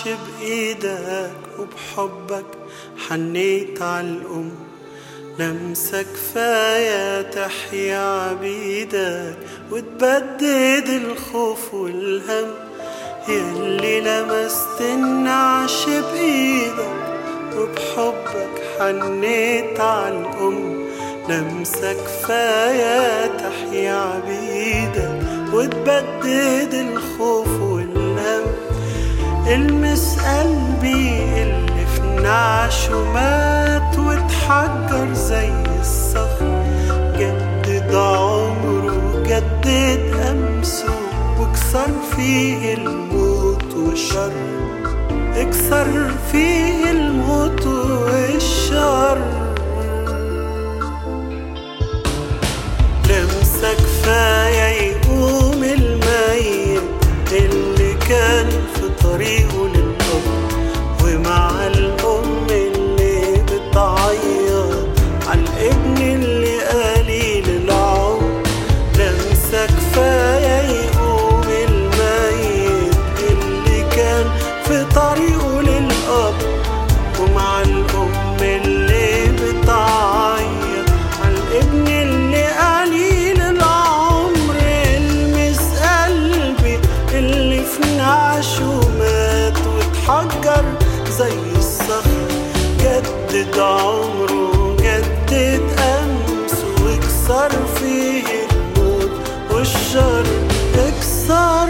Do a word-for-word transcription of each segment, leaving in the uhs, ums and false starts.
تنعش بإيدك وبحبك حنيت عالأم. لمسة كفاية تحيا عبيدك وتبدد الخوف والهم. يلي لمست النعش بإيدك وبحبك حنيت عالأم. لمسة كفاية تحيا عبيدك وتبدد الخوف والهم. المس قلبي اللي في نعشه مات وتحجر زي الصخر. جدد عمره جدد أمسه واكسر فيه الموت والشر. اكسر فيه الموت والشر. لمسة كفاية يقوم الميت اللي كان في طريقه للأرض. ومع الأم اللي بتعيط عالابن اللي قليل العمر. لمسة كفاية يقوم الميت اللي كان في طريقه للأب. ومع الأم اللي بتعيط عالابن اللي قليل العمر. المس قلبي اللي في نعشه مات وتحجر زي الصخر. جدد عمره جدد أمسه واكسر فيه الموت والشر. اكسر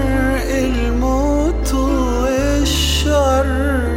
الموت والشر.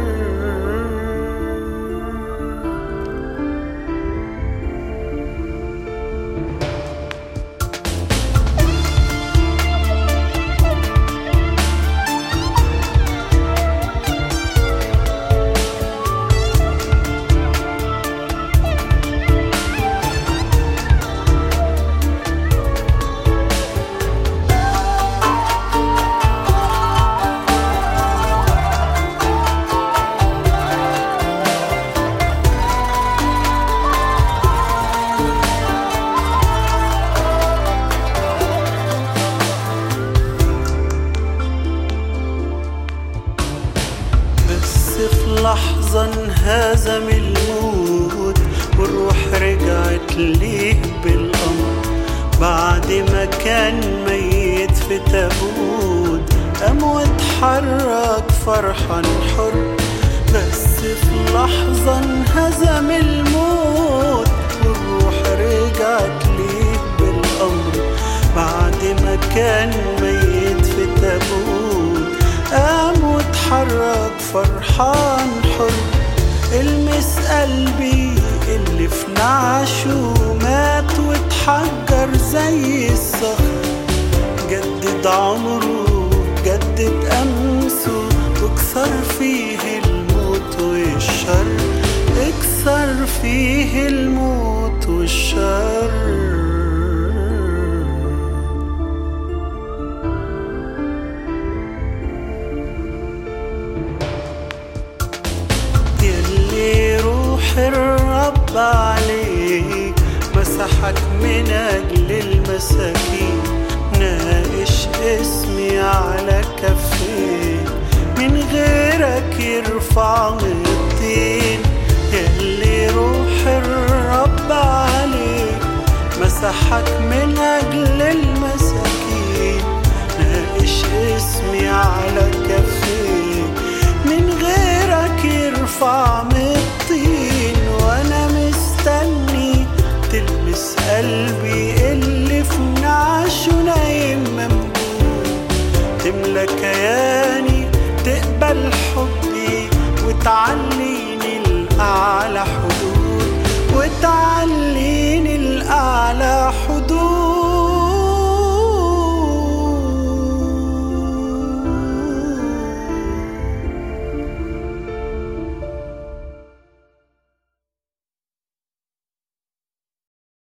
في لحظة انهزم الموت والروح رجعت ليه بالأمر. بعد ما كان ميت في تابوت قام واتحرك فرحان حر. بس في لحظة انهزم الموت والروح رجعت ليه بالأمر. بعد ما كان ميت في تابوت قام واتحرك فرحان حر. المس قلبي اللي في نعشه مات واتحجر زي الصخر. جدد عمره جدد أمسه واكسر فيه الموت والشر. اكسر فيه الموت والشر. الرب عليك مسحك من أجل المساكين. ناقش اسمي على كفيك من غيرك يرفع الطين. يلي روح الرب عليك مسحك من أجل المساكين. ناقش اسمي على كفيك من غيرك يرفع الطين. وانا مستني تلمس قلبي اللي في نعشه نايم ممدود. تملى كياني تقبل حبي وتعليني الأعلى حب.